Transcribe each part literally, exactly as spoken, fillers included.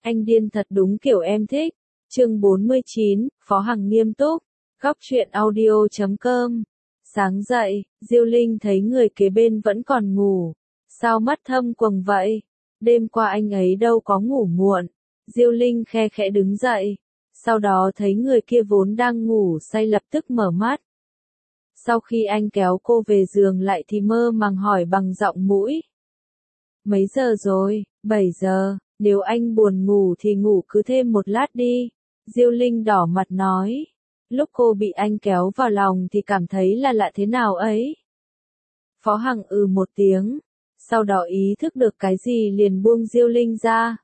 Anh điên thật đúng kiểu em thích. Chương bốn mươi chín, Phó Hằng nghiêm túc. Góc truyện audio chấm com. Sáng dậy, Diêu Linh thấy người kế bên vẫn còn ngủ. Sao mắt thâm quầng vậy? Đêm qua anh ấy đâu có ngủ muộn. Diêu Linh khe khẽ đứng dậy. Sau đó thấy người kia vốn đang ngủ say lập tức mở mắt. Sau khi anh kéo cô về giường lại thì mơ màng hỏi bằng giọng mũi. Mấy giờ rồi? bảy giờ. Nếu anh buồn ngủ thì ngủ cứ thêm một lát đi. Diêu Linh đỏ mặt nói. Lúc cô bị anh kéo vào lòng thì cảm thấy là lạ thế nào ấy. Phó Hằng ừ một tiếng. Sau đó ý thức được cái gì liền buông Diêu Linh ra.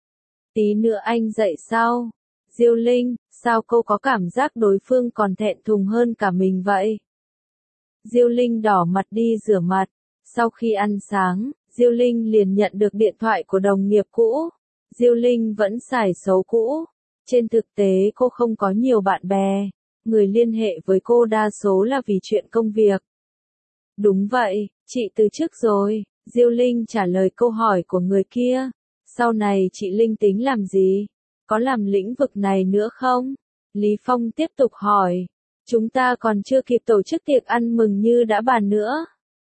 Tí nữa anh dậy sao? Diêu Linh, sao cô có cảm giác đối phương còn thẹn thùng hơn cả mình vậy? Diêu Linh đỏ mặt đi rửa mặt. Sau khi ăn sáng, Diêu Linh liền nhận được điện thoại của đồng nghiệp cũ. Diêu Linh vẫn xài số cũ. Trên thực tế cô không có nhiều bạn bè. Người liên hệ với cô đa số là vì chuyện công việc. Đúng vậy, chị từ chức rồi. Diêu Linh trả lời câu hỏi của người kia. Sau này chị Linh tính làm gì? Có làm lĩnh vực này nữa không? Lý Phong tiếp tục hỏi. Chúng ta còn chưa kịp tổ chức tiệc ăn mừng như đã bàn nữa.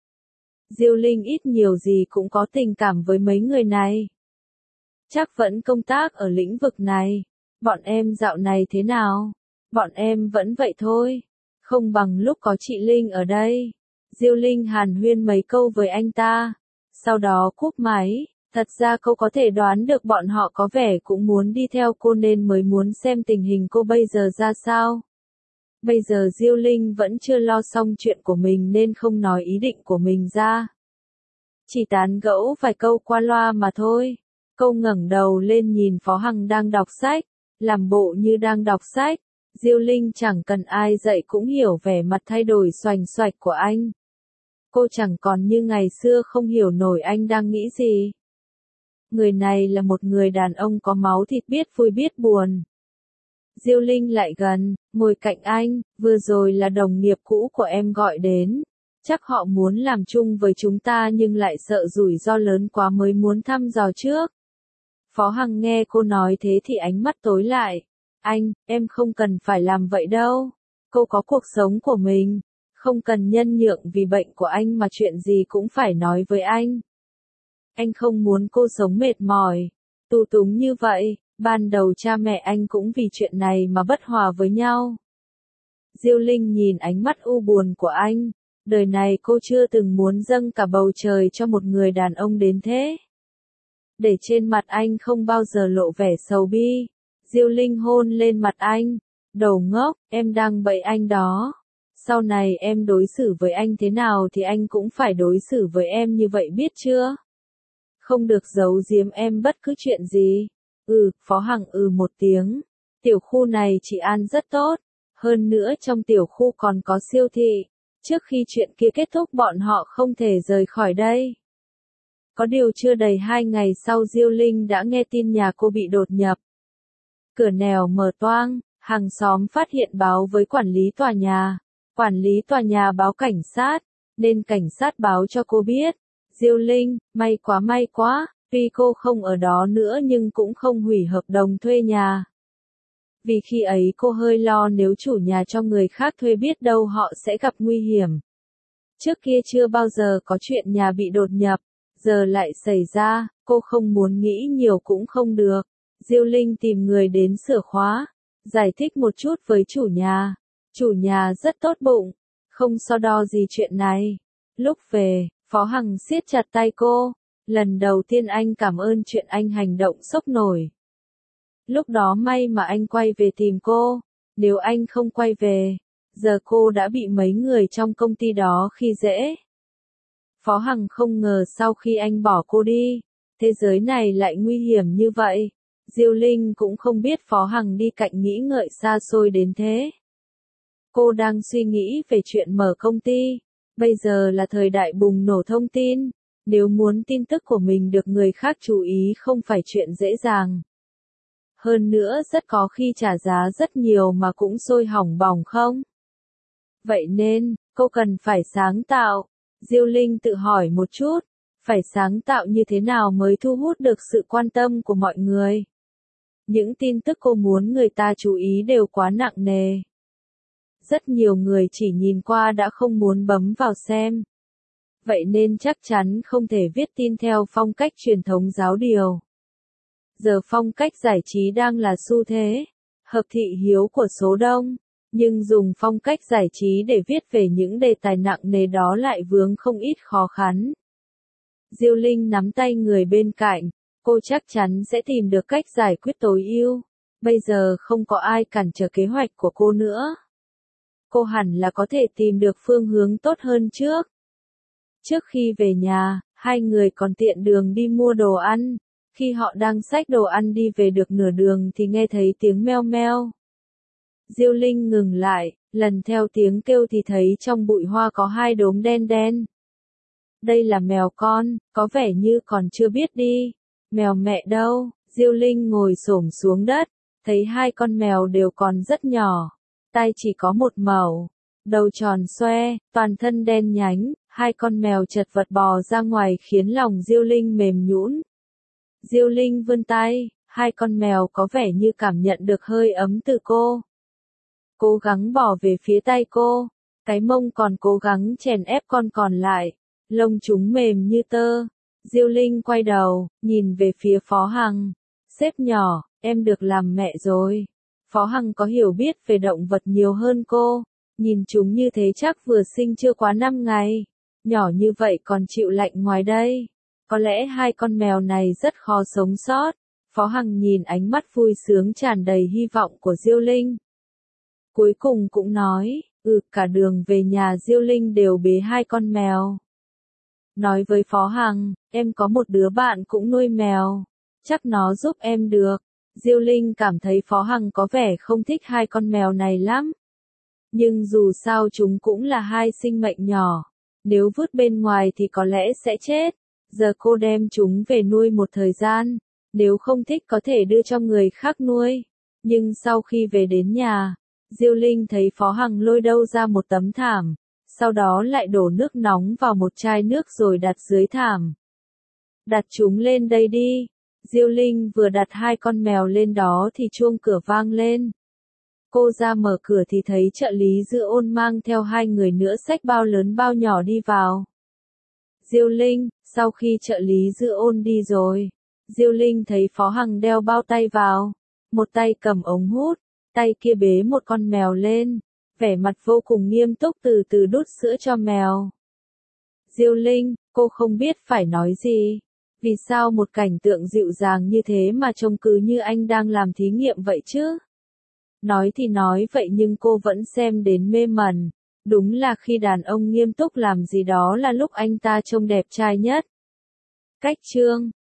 Diêu Linh ít nhiều gì cũng có tình cảm với mấy người này. Chắc vẫn công tác ở lĩnh vực này. Bọn em dạo này thế nào? Bọn em vẫn vậy thôi. Không bằng lúc có chị Linh ở đây. Diêu Linh hàn huyên mấy câu với anh ta. Sau đó cúp máy. Thật ra cô có thể đoán được bọn họ có vẻ cũng muốn đi theo cô nên mới muốn xem tình hình cô bây giờ ra sao. Bây giờ Diêu Linh vẫn chưa lo xong chuyện của mình nên không nói ý định của mình ra. Chỉ tán gẫu vài câu qua loa mà thôi. Cô ngẩng đầu lên nhìn Phó Hằng đang đọc sách. Làm bộ như đang đọc sách. Diêu Linh chẳng cần ai dạy cũng hiểu vẻ mặt thay đổi xoành xoạch của anh. Cô chẳng còn như ngày xưa không hiểu nổi anh đang nghĩ gì. Người này là một người đàn ông có máu thịt biết vui biết buồn. Diêu Linh lại gần, ngồi cạnh anh, vừa rồi là đồng nghiệp cũ của em gọi đến. Chắc họ muốn làm chung với chúng ta nhưng lại sợ rủi ro lớn quá mới muốn thăm dò trước. Phó Hằng nghe cô nói thế thì ánh mắt tối lại. Anh, em không cần phải làm vậy đâu. Cô có cuộc sống của mình. Không cần nhân nhượng vì bệnh của anh mà chuyện gì cũng phải nói với anh. Anh không muốn cô sống mệt mỏi, tù túng như vậy. Ban đầu cha mẹ anh cũng vì chuyện này mà bất hòa với nhau. Diêu Linh nhìn ánh mắt u buồn của anh. Đời này cô chưa từng muốn dâng cả bầu trời cho một người đàn ông đến thế. Để trên mặt anh không bao giờ lộ vẻ sầu bi. Diêu Linh hôn lên mặt anh. Đồ ngốc, em đang bậy anh đó. Sau này em đối xử với anh thế nào thì anh cũng phải đối xử với em như vậy biết chưa? Không được giấu giếm em bất cứ chuyện gì. Ừ, Phó Hằng ừ một tiếng. Tiểu khu này trị an rất tốt. Hơn nữa trong tiểu khu còn có siêu thị. Trước khi chuyện kia kết thúc bọn họ không thể rời khỏi đây. Có điều chưa đầy hai ngày sau Diêu Linh đã nghe tin nhà cô bị đột nhập. Cửa nẻo mở toang, hàng xóm phát hiện báo với quản lý tòa nhà. Quản lý tòa nhà báo cảnh sát, nên cảnh sát báo cho cô biết. Diêu Linh, may quá may quá, tuy cô không ở đó nữa nhưng cũng không hủy hợp đồng thuê nhà. Vì khi ấy cô hơi lo nếu chủ nhà cho người khác thuê biết đâu họ sẽ gặp nguy hiểm. Trước kia chưa bao giờ có chuyện nhà bị đột nhập, giờ lại xảy ra, cô không muốn nghĩ nhiều cũng không được. Diêu Linh tìm người đến sửa khóa, giải thích một chút với chủ nhà. Chủ nhà rất tốt bụng, không so đo gì chuyện này. Lúc về, Phó Hằng siết chặt tay cô. Lần đầu tiên anh cảm ơn chuyện anh hành động sốc nổi. Lúc đó may mà anh quay về tìm cô. Nếu anh không quay về, giờ cô đã bị mấy người trong công ty đó khi dễ. Phó Hằng không ngờ sau khi anh bỏ cô đi, thế giới này lại nguy hiểm như vậy. Diêu Linh cũng không biết Phó Hằng đi cạnh nghĩ ngợi xa xôi đến thế. Cô đang suy nghĩ về chuyện mở công ty. Bây giờ là thời đại bùng nổ thông tin. Nếu muốn tin tức của mình được người khác chú ý không phải chuyện dễ dàng. Hơn nữa rất có khi trả giá rất nhiều mà cũng sôi hỏng bỏng không? Vậy nên, cô cần phải sáng tạo. Diêu Linh tự hỏi một chút. Phải sáng tạo như thế nào mới thu hút được sự quan tâm của mọi người? Những tin tức cô muốn người ta chú ý đều quá nặng nề. Rất nhiều người chỉ nhìn qua đã không muốn bấm vào xem. Vậy nên chắc chắn không thể viết tin theo phong cách truyền thống giáo điều. Giờ phong cách giải trí đang là xu thế, hợp thị hiếu của số đông, nhưng dùng phong cách giải trí để viết về những đề tài nặng nề đó lại vướng không ít khó khăn. Diêu Linh nắm tay người bên cạnh, cô chắc chắn sẽ tìm được cách giải quyết tối ưu. Bây giờ không có ai cản trở kế hoạch của cô nữa. Cô hẳn là có thể tìm được phương hướng tốt hơn trước. Trước khi về nhà, hai người còn tiện đường đi mua đồ ăn. Khi họ đang xách đồ ăn đi về được nửa đường thì nghe thấy tiếng meo meo. Diêu Linh ngừng lại, lần theo tiếng kêu thì thấy trong bụi hoa có hai đốm đen đen. Đây là mèo con, có vẻ như còn chưa biết đi. Mèo mẹ đâu? Diêu Linh ngồi xổm xuống đất, thấy hai con mèo đều còn rất nhỏ. Tai chỉ có một màu, đầu tròn xoe, toàn thân đen nhánh, hai con mèo chật vật bò ra ngoài khiến lòng Diêu Linh mềm nhũn. Diêu Linh vươn tay, hai con mèo có vẻ như cảm nhận được hơi ấm từ cô. Cố gắng bỏ về phía tay cô, cái mông còn cố gắng chèn ép con còn lại, lông chúng mềm như tơ. Diêu Linh quay đầu, nhìn về phía Phó Hằng. Sếp nhỏ, em được làm mẹ rồi. Phó Hằng có hiểu biết về động vật nhiều hơn cô, nhìn chúng như thế chắc vừa sinh chưa quá năm ngày. Nhỏ như vậy còn chịu lạnh ngoài đây. Có lẽ hai con mèo này rất khó sống sót. Phó Hằng nhìn ánh mắt vui sướng tràn đầy hy vọng của Diêu Linh. Cuối cùng cũng nói, ừ, cả đường về nhà Diêu Linh đều bế hai con mèo. Nói với Phó Hằng, em có một đứa bạn cũng nuôi mèo, chắc nó giúp em được. Diêu Linh cảm thấy Phó Hằng có vẻ không thích hai con mèo này lắm. Nhưng dù sao chúng cũng là hai sinh mệnh nhỏ, nếu vứt bên ngoài thì có lẽ sẽ chết. Giờ cô đem chúng về nuôi một thời gian, nếu không thích có thể đưa cho người khác nuôi. Nhưng sau khi về đến nhà, Diêu Linh thấy Phó Hằng lôi đâu ra một tấm thảm, sau đó lại đổ nước nóng vào một chai nước rồi đặt dưới thảm. Đặt chúng lên đây đi. Diêu Linh vừa đặt hai con mèo lên đó thì chuông cửa vang lên. Cô ra mở cửa thì thấy trợ lý Dư Ôn mang theo hai người nữa xách bao lớn bao nhỏ đi vào. Diêu Linh, sau khi trợ lý Dư Ôn đi rồi, Diêu Linh thấy Phó Hằng đeo bao tay vào, một tay cầm ống hút, tay kia bế một con mèo lên, vẻ mặt vô cùng nghiêm túc từ từ đút sữa cho mèo. Diêu Linh, cô không biết phải nói gì. Vì sao một cảnh tượng dịu dàng như thế mà trông cứ như anh đang làm thí nghiệm vậy chứ? Nói thì nói vậy nhưng cô vẫn xem đến mê mẩn. Đúng là khi đàn ông nghiêm túc làm gì đó là lúc anh ta trông đẹp trai nhất. Cách chương